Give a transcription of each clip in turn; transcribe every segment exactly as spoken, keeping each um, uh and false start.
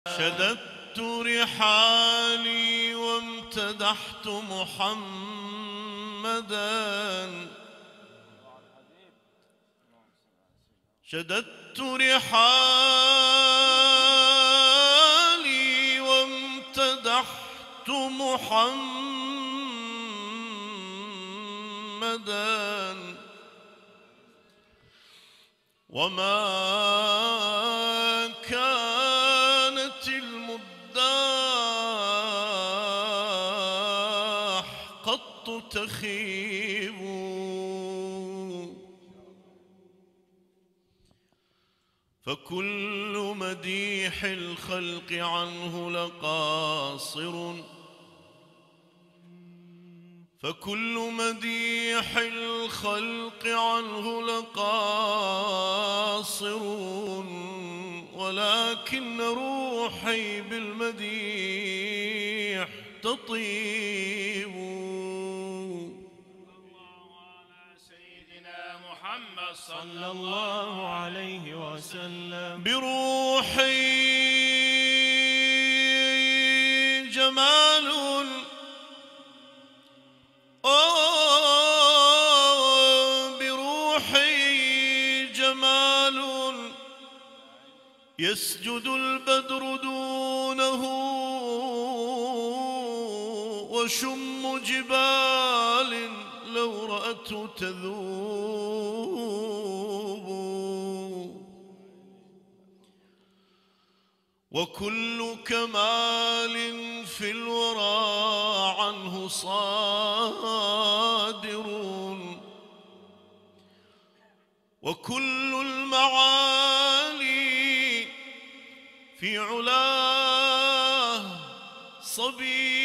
شددت رحالي وامتدحت محمدا شددت رحالي وامتدحت محمدا وما كانت المداح قط تخيب فكل مديح الخلق عنه لقاصر فكل مديح الخلق عنه لقاصر ولكن روحي بالمديح تطيب. محمد صلى الله عليه وسلم بروحي جمال أوه بروحي جمال يسجد البدر دونه وشم جبال لو رأته تذوب وكل كمال في الورى عنه صادر وكل المعالي في علاه صبي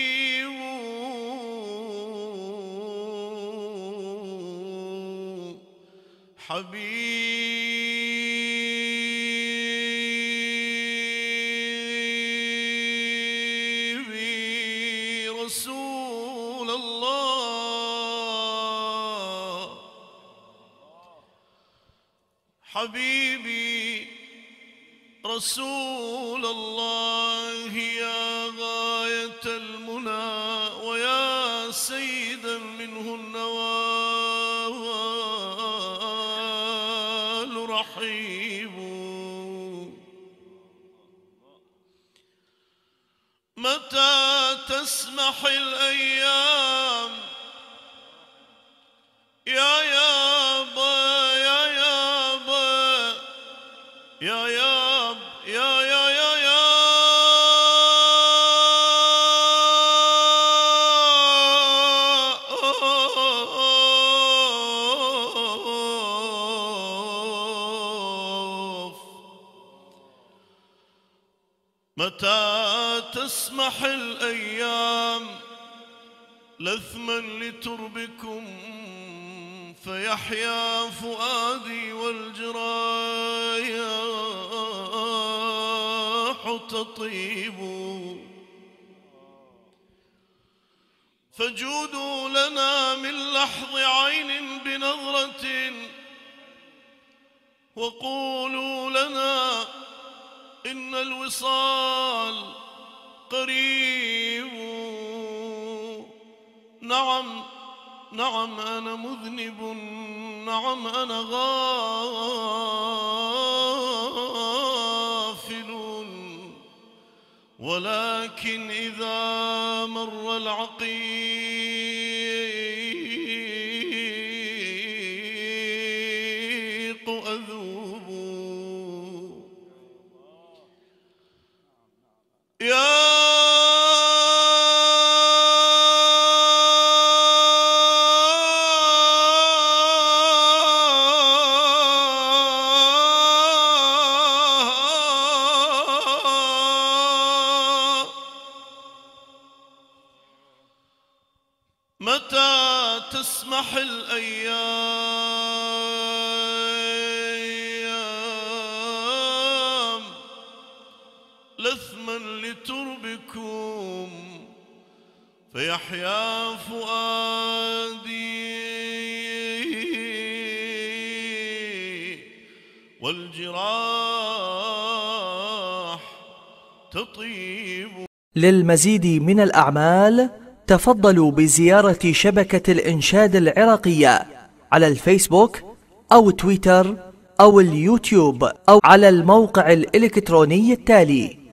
حبيبي رسول الله حبيبي رسول الله يا غاية المنى ويا سيدا منه النوال رحيب متى تسمح الأيام يا يابا يا يابا يا ياب يا يا يا يا متى تسمح الأيام لثما لتربكم فيحيا فؤادي والجراح تطيب فجودوا لنا من لحظ عين بنظرة وقولوا لنا إن الوصال قريب. نعم نعم أنا مذنب نعم أنا غافل ولكن إذا مر العقيق أذوب يا متى تسمح الأيام لثما لتربكم فيحيا فؤادي والجراح تطيب. للمزيد من الأعمال تفضلوا بزيارة شبكة الإنشاد العراقية على الفيسبوك أو تويتر أو اليوتيوب أو على الموقع الإلكتروني التالي